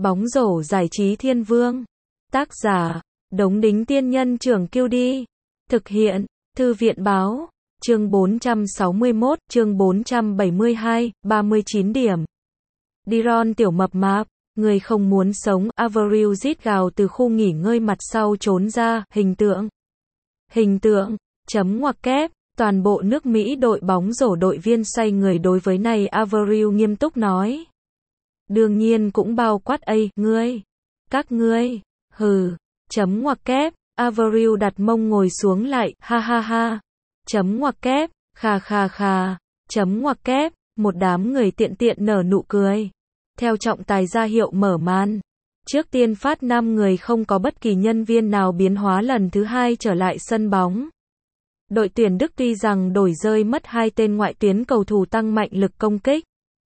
Bóng rổ giải trí thiên vương. Tác giả, Đống Đính Tiên Nhân Trưởng Kiêu Đi. Thực hiện, Thư viện Báo. Chương 461, chương 472, 39 điểm. Diron tiểu mập mạp, người không muốn sống, Avril rít gào từ khu nghỉ ngơi mặt sau trốn ra, hình tượng, chấm ngoặc kép, toàn bộ nước Mỹ đội bóng rổ đội viên xoay người đối với này Avril nghiêm túc nói. Đương nhiên cũng bao quát các ngươi, hừ, chấm ngoặc kép, Avril đặt mông ngồi xuống lại, ha ha ha, chấm ngoặc kép, khà, chấm ngoặc kép, một đám người tiện nở nụ cười. Theo trọng tài ra hiệu mở màn. Trước tiên phát 5 người không có bất kỳ nhân viên nào biến hóa lần thứ 2 trở lại sân bóng. Đội tuyển Đức tuy rằng đổi rơi mất 2 tên ngoại tuyến cầu thủ tăng mạnh lực công kích.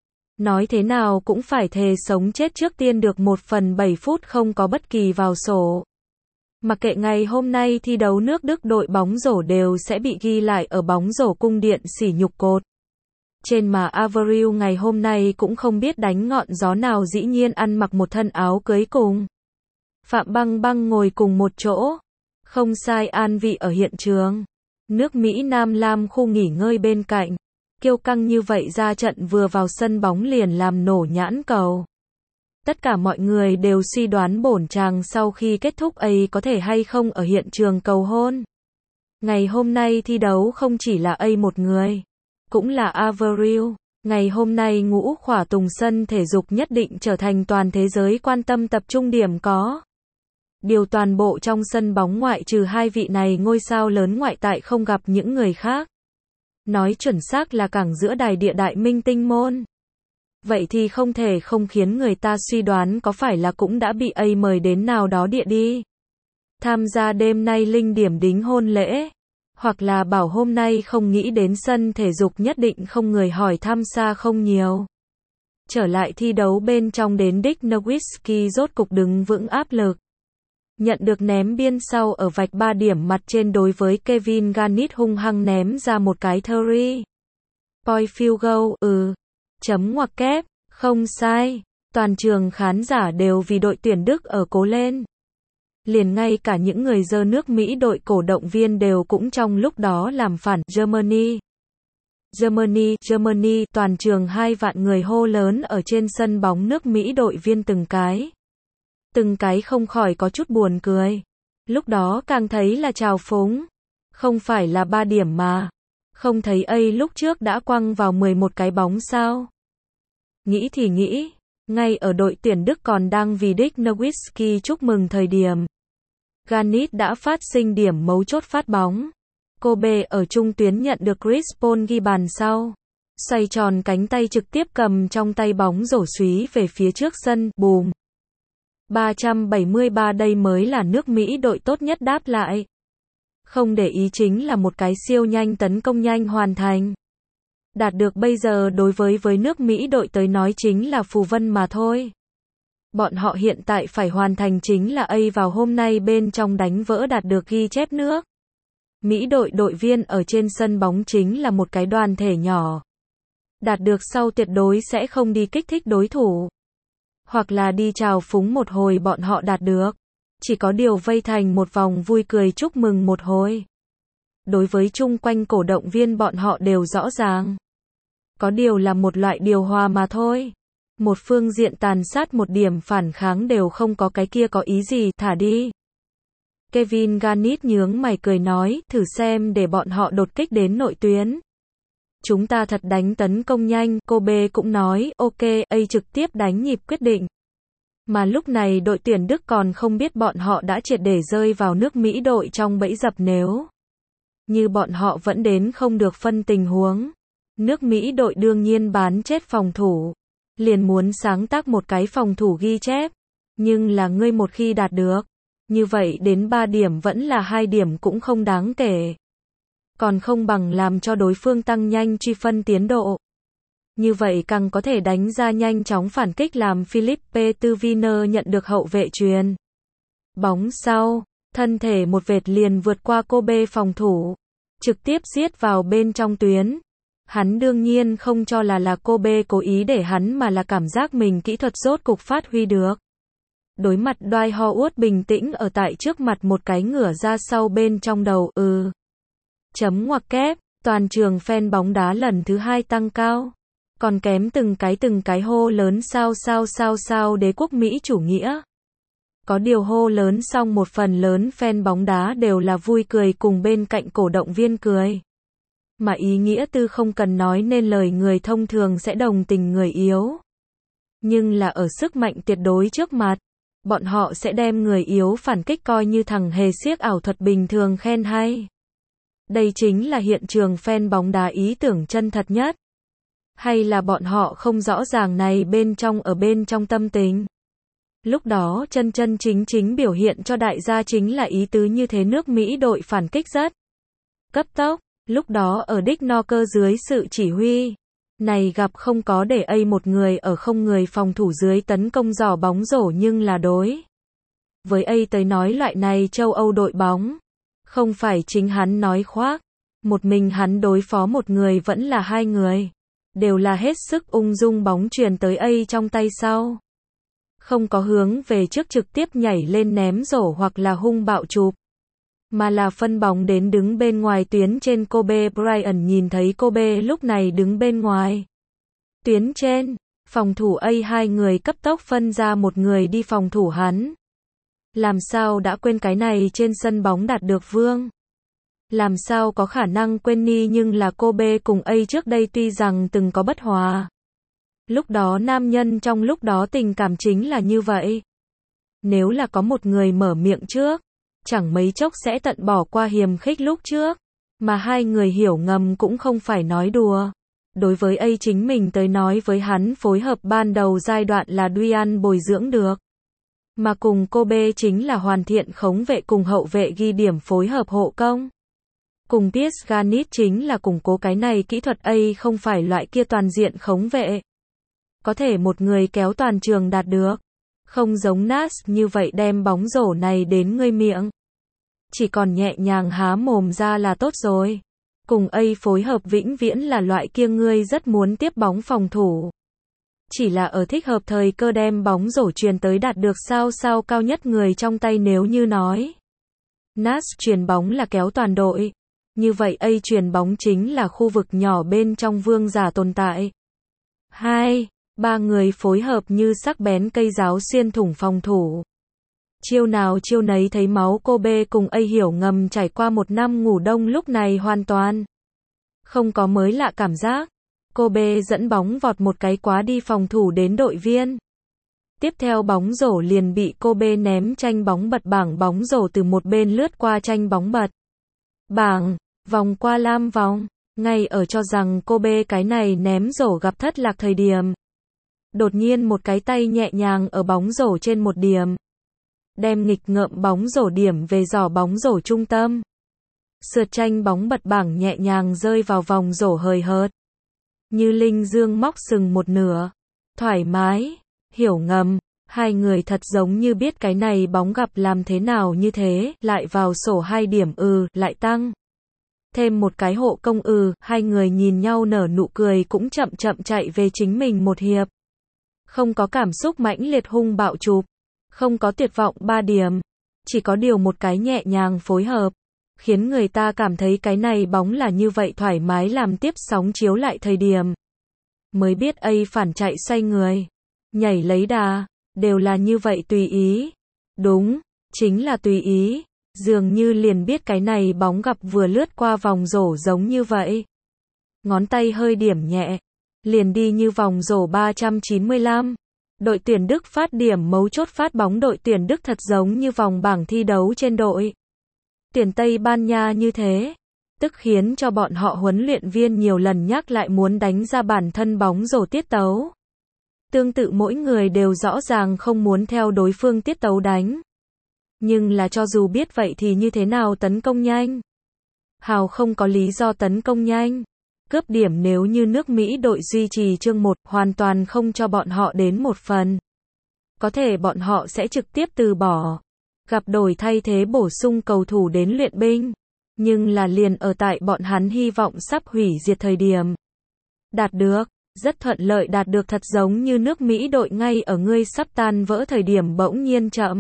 Nói thế nào cũng phải thề sống chết trước tiên được 1/7 phút không có bất kỳ vào sổ. Mặc kệ ngày hôm nay thi đấu nước Đức đội bóng rổ đều sẽ bị ghi lại ở bóng rổ cung điện sỉ nhục cột. Trên mà Avril ngày hôm nay cũng không biết đánh ngọn gió nào dĩ nhiên ăn mặc một thân áo cưới cùng. Phạm Băng Băng ngồi cùng một chỗ. Không sai an vị ở hiện trường. Nước Mỹ Nam Lam khu nghỉ ngơi bên cạnh. Kiêu căng như vậy ra trận vừa vào sân bóng liền làm nổ nhãn cầu. Tất cả mọi người đều suy đoán bổn chàng sau khi kết thúc ấy có thể hay không ở hiện trường cầu hôn. Ngày hôm nay thi đấu không chỉ là một người. Cũng là Avril. Ngày hôm nay ngũ khỏa tùng sân thể dục nhất định trở thành toàn thế giới quan tâm tập trung điểm có. Điều toàn bộ trong sân bóng ngoại trừ 2 vị này ngôi sao lớn ngoại tại không gặp những người khác. Nói chuẩn xác là cảng giữa đài địa đại minh tinh môn. Vậy thì không thể không khiến người ta suy đoán có phải là cũng đã bị mời đến nào đó địa đi. Tham gia đêm nay linh điểm đính hôn lễ. Hoặc là bảo hôm nay không nghĩ đến sân thể dục nhất định không người hỏi tham gia không nhiều. Trở lại thi đấu bên trong đến Dick Nowitzki rốt cục đứng vững áp lực. Nhận được ném biên sau ở vạch 3 điểm mặt trên đối với Kevin Garnett hung hăng ném ra một cái three point field goal, chấm ngoặc kép, không sai. Toàn trường khán giả đều vì đội tuyển Đức ở cố lên. Liền ngay cả những người giơ nước Mỹ đội cổ động viên đều cũng trong lúc đó làm phản Germany, toàn trường 2 vạn người hô lớn ở trên sân bóng nước Mỹ đội viên từng cái không khỏi có chút buồn cười. Lúc đó càng thấy là trào phúng. Không phải là 3 điểm mà. Không thấy lúc trước đã quăng vào 11 cái bóng sao? Nghĩ thì nghĩ, ngay ở đội tuyển Đức còn đang vì Dick Nowitzki chúc mừng thời điểm. Garnett đã phát sinh điểm mấu chốt phát bóng. Kobe ở trung tuyến nhận được Chris Paul ghi bàn sau. Xoay tròn cánh tay trực tiếp cầm trong tay bóng rổ súy về phía trước sân, bùm. 373 đây mới là nước Mỹ đội tốt nhất đáp lại. Không để ý chính là một cái siêu nhanh tấn công nhanh hoàn thành. Đạt được bây giờ đối với nước Mỹ đội tới nói chính là phù vân mà thôi. Bọn họ hiện tại phải hoàn thành chính là vào hôm nay bên trong đánh vỡ đạt được ghi chép nước. Mỹ đội viên ở trên sân bóng chính là một cái đoàn thể nhỏ. Đạt được sau tuyệt đối sẽ không đi kích thích đối thủ. Hoặc là đi chào phúng một hồi bọn họ đạt được. Chỉ có điều vây thành một vòng vui cười chúc mừng một hồi. Đối với chung quanh cổ động viên bọn họ đều rõ ràng. Có điều là một loại điều hòa mà thôi. Một phương diện tàn sát một điểm phản kháng đều không có cái kia có ý gì, thả đi. Kevin Garnett nhướng mày cười nói, thử xem để bọn họ đột kích đến nội tuyến. Chúng ta thật đánh tấn công nhanh, Kobe cũng nói, ok, trực tiếp đánh nhịp quyết định. Mà lúc này đội tuyển Đức còn không biết bọn họ đã triệt để rơi vào nước Mỹ đội trong bẫy dập nếu như bọn họ vẫn đến không được phân tình huống. Nước Mỹ đội đương nhiên bán chết phòng thủ. Liền muốn sáng tác một cái phòng thủ ghi chép. Nhưng là ngươi một khi đạt được. Như vậy đến 3 điểm vẫn là 2 điểm cũng không đáng kể. Còn không bằng làm cho đối phương tăng nhanh truy phân tiến độ. Như vậy càng có thể đánh ra nhanh chóng phản kích làm Philippe Tuviner nhận được hậu vệ chuyền. Bóng sau, thân thể một vệt liền vượt qua Kobe phòng thủ. Trực tiếp giết vào bên trong tuyến. Hắn đương nhiên không cho là Kobe cố ý để hắn mà là cảm giác mình kỹ thuật rốt cục phát huy được. Đối mặt Dwight Howard bình tĩnh ở tại trước mặt một cái ngửa ra sau bên trong đầu, chấm ngoặc kép, toàn trường fan bóng đá lần thứ 2 tăng cao. Còn kém từng cái hô lớn sao đế quốc Mỹ chủ nghĩa. Có điều hô lớn xong một phần lớn fan bóng đá đều là vui cười cùng bên cạnh cổ động viên cười. Mà ý nghĩa tư không cần nói nên lời, người thông thường sẽ đồng tình người yếu. Nhưng là ở sức mạnh tuyệt đối trước mặt, bọn họ sẽ đem người yếu phản kích coi như thằng hề xiếc ảo thuật bình thường khen hay. Đây chính là hiện trường fan bóng đá ý tưởng chân thật nhất. Hay là bọn họ không rõ ràng này ở bên trong tâm tình. Lúc đó chân chính biểu hiện cho đại gia chính là ý tứ như thế, nước Mỹ đội phản kích rất cấp tốc. Lúc đó ở Dick Nocker dưới sự chỉ huy này gặp không có để một người ở không người phòng thủ dưới tấn công giỏ bóng rổ, nhưng là đối với tới nói loại này châu Âu đội bóng, không phải chính hắn nói khoác, một mình hắn đối phó một người vẫn là hai người, đều là hết sức ung dung bóng truyền tới trong tay sau. Không có hướng về trước trực tiếp nhảy lên ném rổ hoặc là hung bạo chụp, mà là phân bóng đến đứng bên ngoài tuyến trên. Kobe Bryant nhìn thấy Kobe lúc này đứng bên ngoài tuyến trên, phòng thủ hai người cấp tốc phân ra một người đi phòng thủ hắn. Làm sao đã quên cái này trên sân bóng đạt được vương? Làm sao có khả năng quên đi, nhưng là Kobe cùng trước đây tuy rằng từng có bất hòa. Lúc đó nam nhân trong lúc đó tình cảm chính là như vậy. Nếu là có một người mở miệng trước, chẳng mấy chốc sẽ tận bỏ qua hiềm khích lúc trước. Mà hai người hiểu ngầm cũng không phải nói đùa. Đối với chính mình tới nói với hắn phối hợp ban đầu giai đoạn là Dwight bồi dưỡng được. Mà cùng Kobe chính là hoàn thiện khống vệ cùng hậu vệ ghi điểm phối hợp hộ công. Cùng Pierce Garnett chính là củng cố cái này kỹ thuật không phải loại kia toàn diện khống vệ. Có thể một người kéo toàn trường đạt được. Không giống Nash như vậy đem bóng rổ này đến ngươi miệng. Chỉ còn nhẹ nhàng há mồm ra là tốt rồi. Cùng phối hợp vĩnh viễn là loại kia ngươi rất muốn tiếp bóng phòng thủ. Chỉ là ở thích hợp thời cơ đem bóng rổ truyền tới đạt được sao cao nhất người trong tay. Nếu như nói Nash truyền bóng là kéo toàn đội, như vậy truyền bóng chính là khu vực nhỏ bên trong vương giả tồn tại. 2-3 người phối hợp như sắc bén cây giáo xuyên thủng phòng thủ. Chiêu nào chiêu nấy thấy máu. Kobe cùng hiểu ngầm trải qua một năm ngủ đông lúc này hoàn toàn không có mới lạ cảm giác. Kobe dẫn bóng vọt một cái quá đi phòng thủ đến đội viên. Tiếp theo bóng rổ liền bị Kobe ném tranh bóng bật bảng, bóng rổ từ một bên lướt qua tranh bóng bật bảng, vòng qua lam vòng. Ngay ở cho rằng Kobe cái này ném rổ gặp thất lạc thời điểm, đột nhiên một cái tay nhẹ nhàng ở bóng rổ trên một điểm, đem nghịch ngợm bóng rổ điểm về giỏ bóng rổ trung tâm. Sượt tranh bóng bật bảng nhẹ nhàng rơi vào vòng rổ hời hợt. Như linh dương móc sừng một nửa. Thoải mái, hiểu ngầm. Hai người thật giống như biết cái này bóng gặp làm thế nào như thế, lại vào sổ 2 điểm lại tăng. Thêm một cái hộ công hai người nhìn nhau nở nụ cười cũng chậm chạy về chính mình một hiệp. Không có cảm xúc mãnh liệt hung bạo chụp. Không có tuyệt vọng 3 điểm. Chỉ có điều một cái nhẹ nhàng phối hợp. Khiến người ta cảm thấy cái này bóng là như vậy thoải mái, làm tiếp sóng chiếu lại thời điểm. Mới biết phản chạy xoay người. Nhảy lấy đà. Đều là như vậy tùy ý. Đúng, chính là tùy ý. Dường như liền biết cái này bóng gặp vừa lướt qua vòng rổ giống như vậy. Ngón tay hơi điểm nhẹ. Liền đi như vòng rổ 395. Đội tuyển Đức phát điểm mấu chốt phát bóng. Đội tuyển Đức thật giống như vòng bảng thi đấu trên đội tuyển Tây Ban Nha như thế. Tức khiến cho bọn họ huấn luyện viên nhiều lần nhắc lại muốn đánh ra bản thân bóng rổ tiết tấu. Tương tự mỗi người đều rõ ràng không muốn theo đối phương tiết tấu đánh. Nhưng là cho dù biết vậy thì như thế nào tấn công nhanh? Hào không có lý do tấn công nhanh. Cướp điểm nếu như nước Mỹ đội duy trì chương 1, hoàn toàn không cho bọn họ đến một phần. Có thể bọn họ sẽ trực tiếp từ bỏ. Gặp đổi thay thế bổ sung cầu thủ đến luyện binh. Nhưng là liền ở tại bọn hắn hy vọng sắp hủy diệt thời điểm. Đạt được. rất thuận lợi đạt được thật giống như nước Mỹ đội ngay ở ngươi sắp tan vỡ thời điểm bỗng nhiên chậm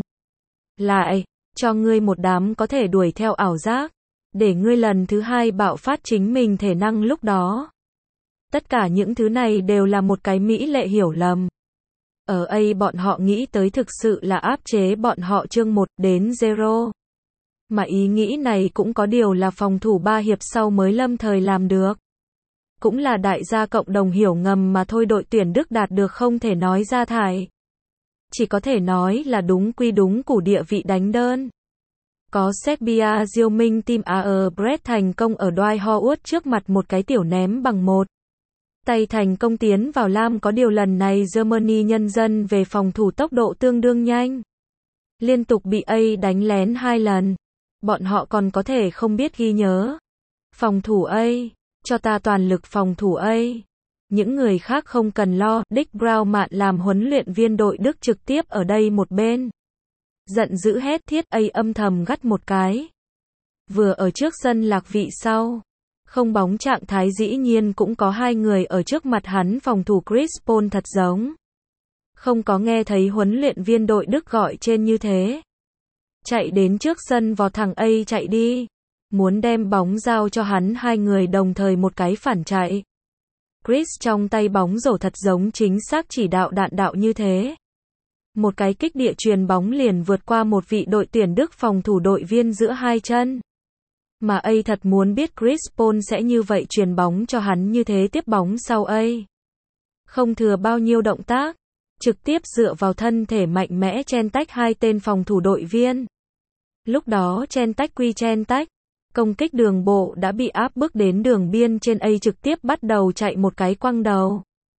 lại, cho ngươi một đám có thể đuổi theo ảo giác, để ngươi lần thứ hai bạo phát chính mình thể năng lúc đó. Tất cả những thứ này đều là một cái mỹ lệ hiểu lầm. Ở A bọn họ nghĩ tới thực sự là áp chế bọn họ chương 1 đến 0. Mà ý nghĩ này cũng có điều là phòng thủ 3 hiệp sau mới lâm thời làm được. Cũng là đại gia cộng đồng hiểu ngầm mà thôi, đội tuyển Đức đạt được không thể nói ra thải. Chỉ có thể nói là đúng quy đúng củ địa vị đánh đơn. Có Serbia diêu minh team Albrecht thành công ở Dwight Howard trước mặt một cái tiểu ném bằng 1 tay thành công tiến vào lam, có điều lần này Germany nhân dân về phòng thủ tốc độ tương đương nhanh. Liên tục bị A đánh lén 2 lần. Bọn họ còn có thể không biết ghi nhớ. Phòng thủ A, cho ta toàn lực phòng thủ A. Những người khác không cần lo, Dick Brown mạn làm huấn luyện viên đội Đức trực tiếp ở đây một bên. Giận dữ hét thiết, A âm thầm gắt một cái. Vừa ở trước sân lạc vị sau. Không bóng trạng thái dĩ nhiên cũng có 2 người ở trước mặt hắn phòng thủ Chris Paul thật giống. Không có nghe thấy huấn luyện viên đội Đức gọi trên như thế. Chạy đến trước sân vò thẳng A chạy đi. Muốn đem bóng giao cho hắn, 2 người đồng thời một cái phản chạy. Chris trong tay bóng rổ thật giống chính xác chỉ đạo đạn đạo như thế. Một cái kích địa truyền bóng liền vượt qua một vị đội tuyển Đức phòng thủ đội viên giữa 2 chân. Mà A thật muốn biết Chris Paul sẽ như vậy truyền bóng cho hắn như thế tiếp bóng sau A. Không thừa bao nhiêu động tác. Trực tiếp dựa vào thân thể mạnh mẽ chen tách 2 tên phòng thủ đội viên. Lúc đó chen tách quy chen tách. Công kích đường bộ đã bị áp bức đến đường biên trên, A trực tiếp bắt đầu chạy một cái quăng đầu.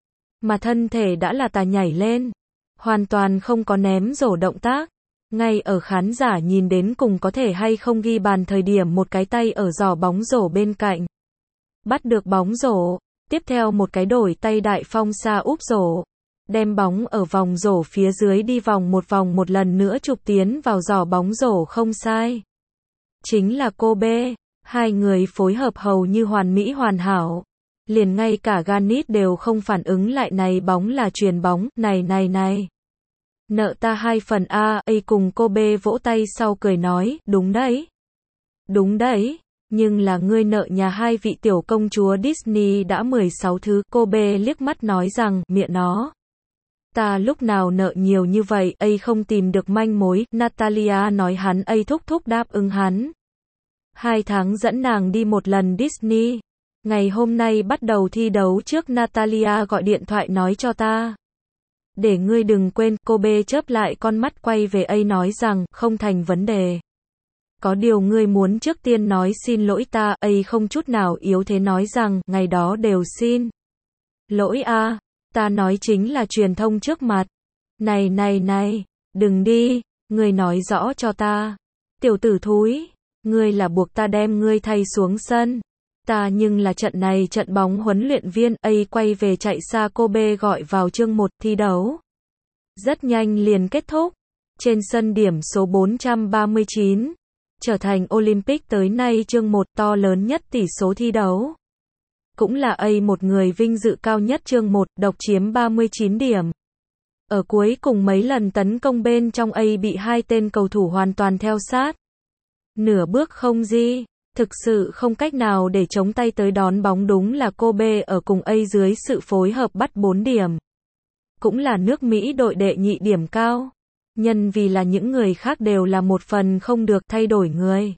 Mà thân thể đã là tà nhảy lên. Hoàn toàn không có ném rổ động tác. Ngay ở khán giả nhìn đến cùng có thể hay không ghi bàn thời điểm một cái tay ở giỏ bóng rổ bên cạnh. Bắt được bóng rổ. Tiếp theo một cái đổi tay đại phong xa úp rổ. Đem bóng ở vòng rổ phía dưới đi vòng một lần nữa chụp tiến vào giỏ bóng rổ không sai. Chính là Kobe. 2 người phối hợp hầu như hoàn mỹ hoàn hảo. Liền ngay cả Ganit đều không phản ứng lại, này bóng là chuyền bóng, này. Nợ ta 2 phần A cùng Kobe vỗ tay sau cười nói, đúng đấy. Đúng đấy, nhưng là ngươi nợ nhà 2 vị tiểu công chúa Disney đã 16 thứ. Kobe liếc mắt nói rằng, miệng nó. Ta lúc nào nợ nhiều như vậy, A không tìm được manh mối. Natalia nói hắn A thúc thúc đáp ứng hắn. 2 tháng dẫn nàng đi một lần Disney. Ngày hôm nay bắt đầu thi đấu trước, Natalia gọi điện thoại nói cho ta. Để ngươi đừng quên. Kobe chớp lại con mắt quay về A nói rằng, không thành vấn đề. Có điều ngươi muốn trước tiên nói xin lỗi ta. A không chút nào yếu thế nói rằng, ngày đó đều xin lỗi a. Ta nói chính là truyền thông trước mặt. Này, đừng đi, ngươi nói rõ cho ta. Tiểu tử thúi, ngươi là buộc ta đem ngươi thay xuống sân. Ta nhưng là trận này trận bóng huấn luyện viên. A quay về chạy xa. Kobe gọi vào chương 1 thi đấu. Rất nhanh liền kết thúc. Trên sân điểm số 439. Trở thành Olympic tới nay chương 1 to lớn nhất tỷ số thi đấu. Cũng là A một người vinh dự cao nhất chương 1, độc chiếm 39 điểm. Ở cuối cùng mấy lần tấn công bên trong A bị 2 tên cầu thủ hoàn toàn theo sát. Nửa bước không di. Thực sự không cách nào để chống tay tới đón bóng, đúng là Kobe ở cùng A dưới sự phối hợp bắt 4 điểm. Cũng là nước Mỹ đội đệ nhị điểm cao. Nhân vì là những người khác đều là một phần không được thay đổi người.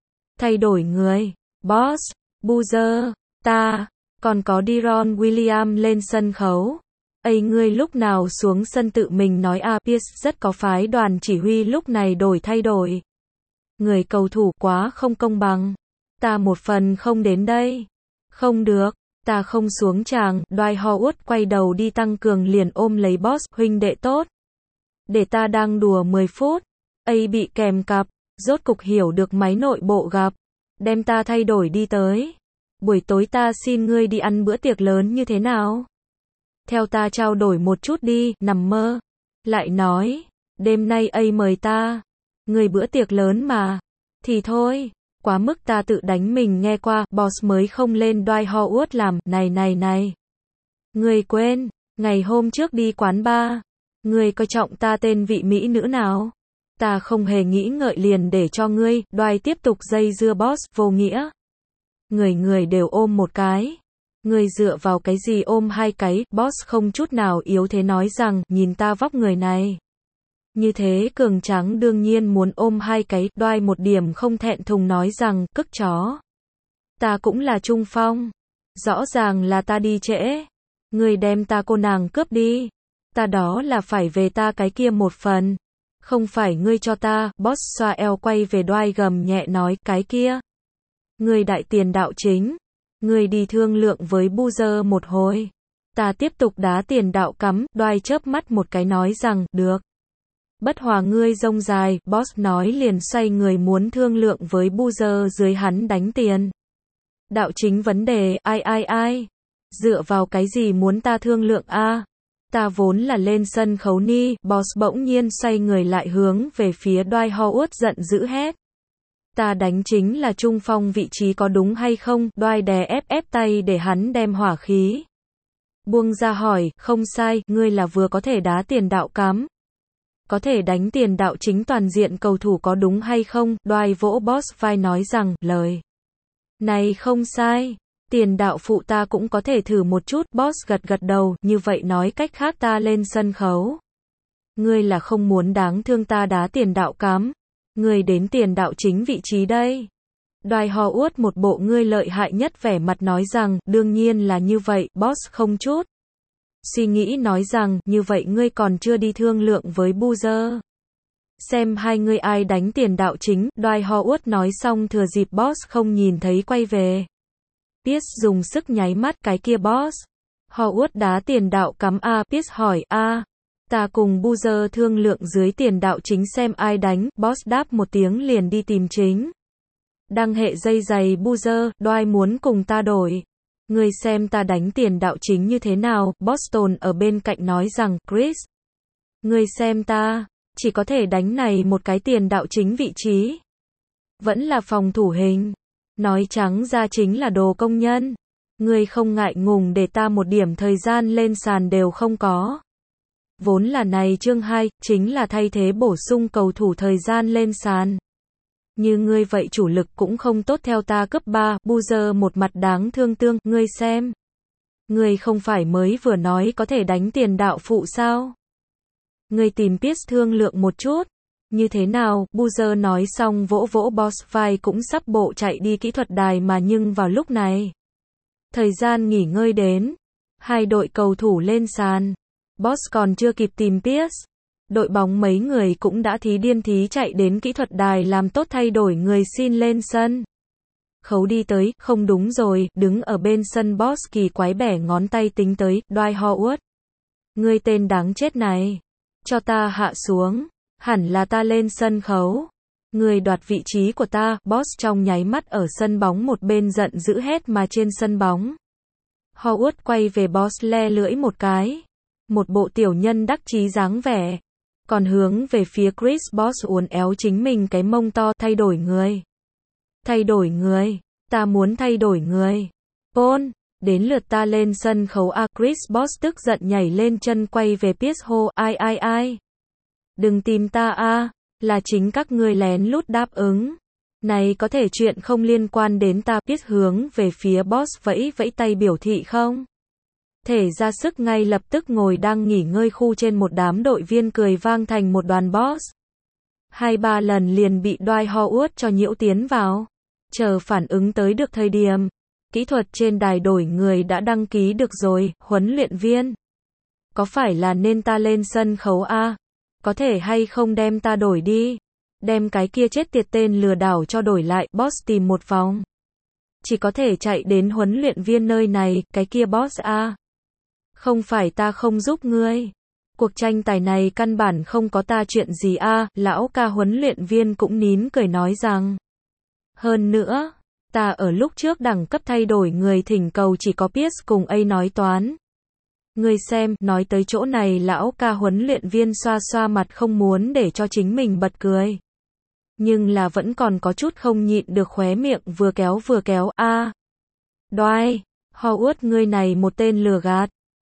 Boss, Boozer, ta, còn có Deron Williams lên sân khấu. A ngươi lúc nào xuống sân tự mình nói a. Pierce rất có phái, đoàn chỉ huy lúc này thay đổi. Người cầu thủ quá không công bằng. Ta một phần không đến đây. Không được, ta không xuống tràng. Dwight Howard quay đầu đi tăng cường liền ôm lấy Boss, huynh đệ tốt. Để ta đang đùa 10 phút. A bị kèm cặp, rốt cục hiểu được máy nội bộ gặp. Đem ta thay đổi đi tới. Buổi tối ta xin ngươi đi ăn bữa tiệc lớn như thế nào? Theo ta trao đổi một chút đi, nằm mơ. Lại nói, đêm nay A mời ta. Người bữa tiệc lớn mà. Thì thôi, quá mức ta tự đánh mình nghe qua, Boss mới không lên. Dwight Howard làm, này. Ngươi quên, ngày hôm trước đi quán bar, ngươi coi trọng ta tên vị mỹ nữ nào? Ta không hề nghĩ ngợi liền để cho ngươi, Dwight tiếp tục dây dưa boss, vô nghĩa. Người người đều ôm một cái. Ngươi dựa vào cái gì ôm hai cái, boss không chút nào yếu thế nói rằng, nhìn ta vóc người này. Như thế cường tráng đương nhiên muốn ôm hai cái, Dwight một điểm không thẹn thùng nói rằng, cức chó. Ta cũng là trung phong. Rõ ràng là ta đi trễ. Ngươi đem ta cô nàng cướp đi. Ta đó là phải về ta cái kia một phần. Không phải ngươi cho ta, boss xoa eo quay về Dwight gầm nhẹ nói, cái kia. Ngươi đại tiền đạo chính. Ngươi đi thương lượng với Boozer một hồi. Ta tiếp tục đá tiền đạo cắm, Dwight chớp mắt một cái nói rằng, được. Bất hòa ngươi rông dài, boss nói liền xoay người muốn thương lượng với Boozer dưới hắn đánh tiền. Đạo chính vấn đề, ai. Dựa vào cái gì muốn ta thương lượng a? Ta vốn là lên sân khấu ni, boss bỗng nhiên xoay người lại hướng về phía Dwight Howard giận dữ hét. Ta đánh chính là trung phong vị trí có đúng hay không? Dwight đè ép tay để hắn đem hỏa khí buông ra hỏi, không sai, ngươi là vừa có thể đá tiền đạo cắm. Có thể đánh tiền đạo chính toàn diện cầu thủ có đúng hay không? Dwight vỗ boss vai nói rằng, lời này không sai. Tiền đạo phụ ta cũng có thể thử một chút, boss gật đầu, như vậy nói cách khác ta lên sân khấu. Ngươi là không muốn đáng thương ta đá tiền đạo cắm. Ngươi đến tiền đạo chính vị trí đây. Dwight Howard một bộ ngươi lợi hại nhất vẻ mặt nói rằng, đương nhiên là như vậy, boss không chút suy nghĩ nói rằng, như vậy ngươi còn chưa đi thương lượng với Boozer. Xem hai ngươi ai đánh tiền đạo chính, Dwight Howard nói xong thừa dịp boss không nhìn thấy quay về. Pierce dùng sức nháy mắt, cái kia boss. Howard đá tiền đạo cắm a, Pierce hỏi, a. Ta cùng Boozer thương lượng dưới tiền đạo chính xem ai đánh, boss đáp một tiếng liền đi tìm chính. Đăng hệ dây giày Boozer, Dwight muốn cùng ta đổi. Ngươi xem ta đánh tiền đạo chính như thế nào, Boston ở bên cạnh nói rằng, Chris. Ngươi xem ta, chỉ có thể đánh này một cái tiền đạo chính vị trí. Vẫn là phòng thủ hình. Nói trắng ra chính là đồ công nhân. Ngươi không ngại ngùng để ta một điểm thời gian lên sàn đều không có. Vốn là này chương 2, chính là thay thế bổ sung cầu thủ thời gian lên sàn. Như ngươi vậy chủ lực cũng không tốt theo ta cấp 3, Boozer một mặt đáng thương ngươi xem. Ngươi không phải mới vừa nói có thể đánh tiền đạo phụ sao? Ngươi tìm Pierce thương lượng một chút. Như thế nào? Boozer nói xong vỗ boss vai cũng sắp bộ chạy đi kỹ thuật đài mà nhưng vào lúc này. Thời gian nghỉ ngơi đến. Hai đội cầu thủ lên sàn. Boss còn chưa kịp tìm Pierce. Đội bóng mấy người cũng đã điên chạy đến kỹ thuật đài làm tốt thay đổi người xin lên sân. Khấu đi tới, không đúng rồi, đứng ở bên sân boss kỳ quái bẻ ngón tay tính tới, Dwight Howard. Ngươi tên đáng chết này. Cho ta hạ xuống. Hẳn là ta lên sân khấu. Ngươi đoạt vị trí của ta, boss trong nháy mắt ở sân bóng một bên giận dữ hét mà trên sân bóng. Howard quay về boss le lưỡi một cái. Một bộ tiểu nhân đắc chí dáng vẻ. Còn hướng về phía Chris, boss uốn éo chính mình cái mông to, thay đổi người. Thay đổi người. Ta muốn thay đổi người. Paul, đến lượt ta lên sân khấu a. Chris boss tức giận nhảy lên chân quay về Pierce hô, ai. Đừng tìm ta a, là chính các ngươi lén lút đáp ứng. Này có thể chuyện không liên quan đến ta. Pierce hướng về phía boss vẫy tay biểu thị không thể ra sức ngay lập tức ngồi đang nghỉ ngơi khu trên một đám đội viên cười vang thành một đoàn boss. 2-3 lần liền bị Dwight Howard cho nhiễu tiến vào. Chờ phản ứng tới được thời điểm. Kỹ thuật trên đài đổi người đã đăng ký được rồi, huấn luyện viên. Có phải là nên ta lên sân khấu a? Có thể hay không đem ta đổi đi? Đem cái kia chết tiệt tên lừa đảo cho đổi lại, boss tìm một vòng. Chỉ có thể chạy đến huấn luyện viên nơi này, cái kia boss a. Không phải ta không giúp ngươi. Cuộc tranh tài này căn bản không có ta chuyện gì a, lão ca huấn luyện viên cũng nín cười nói rằng. Hơn nữa, ta ở lúc trước đẳng cấp thay đổi người thỉnh cầu chỉ có Pierce cùng A nói toán. Ngươi xem, nói tới chỗ này lão ca huấn luyện viên xoa mặt không muốn để cho chính mình bật cười. Nhưng là vẫn còn có chút không nhịn được khóe miệng vừa kéo a. Dwight Howard ngươi này một tên lừa gạt.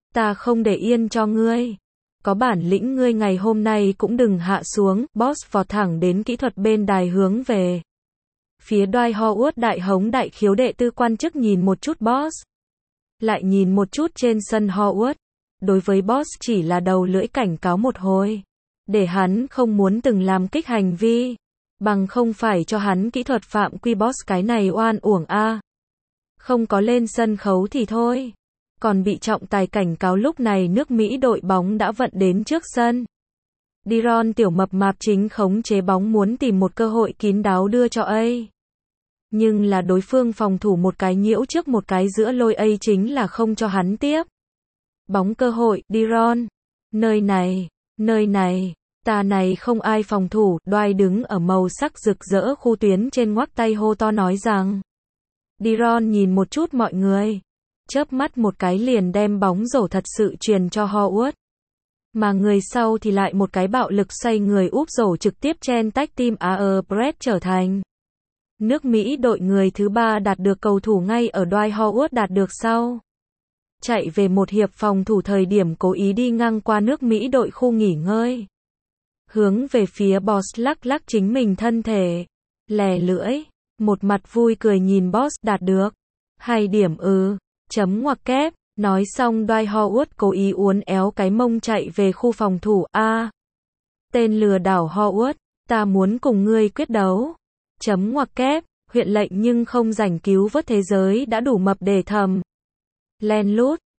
Ta không để yên cho ngươi. Có bản lĩnh ngươi ngày hôm nay cũng đừng hạ xuống. Boss vọt thẳng đến kỹ thuật bên đài hướng về phía Dwight Howard. Đại hống đại khiếu đệ tư quan chức nhìn một chút Boss, lại nhìn một chút trên sân Howard. Đối với Boss chỉ là đầu lưỡi cảnh cáo một hồi, để hắn không muốn từng làm kích hành vi, bằng không phải cho hắn kỹ thuật phạm quy. Boss cái này oan uổng a. Không có lên sân khấu thì thôi, còn bị trọng tài cảnh cáo. Lúc này nước Mỹ đội bóng đã vận đến trước sân. De'Ron tiểu mập mạp chính khống chế bóng muốn tìm một cơ hội kín đáo đưa cho A. Nhưng là đối phương phòng thủ một cái nhiễu trước một cái giữa lôi, A chính là không cho hắn tiếp bóng cơ hội. De'Ron, nơi này, ta này không ai phòng thủ. Dwight đứng ở màu sắc rực rỡ khu tuyến trên ngoắc tay hô to nói rằng. De'Ron nhìn một chút mọi người, chớp mắt một cái liền đem bóng rổ thật sự truyền cho Howard. Mà người sau thì lại một cái bạo lực xoay người úp rổ trực tiếp chen tách team Brett trở thành nước Mỹ đội người thứ 3 đạt được cầu thủ ngay ở Dwight Howard đạt được sau. Chạy về một hiệp phòng thủ thời điểm cố ý đi ngang qua nước Mỹ đội khu nghỉ ngơi. Hướng về phía Boss lắc lắc chính mình thân thể, lè lưỡi, một mặt vui cười nhìn Boss đạt được 2 điểm chấm ngoặc kép. Nói xong Dwight Howard cố ý uốn éo cái mông chạy về khu phòng thủ. Tên lừa đảo Howard, ta muốn cùng ngươi quyết đấu. Chấm ngoặc kép, huyện lệnh nhưng không rảnh cứu vớt thế giới đã đủ mập để thầm len lút.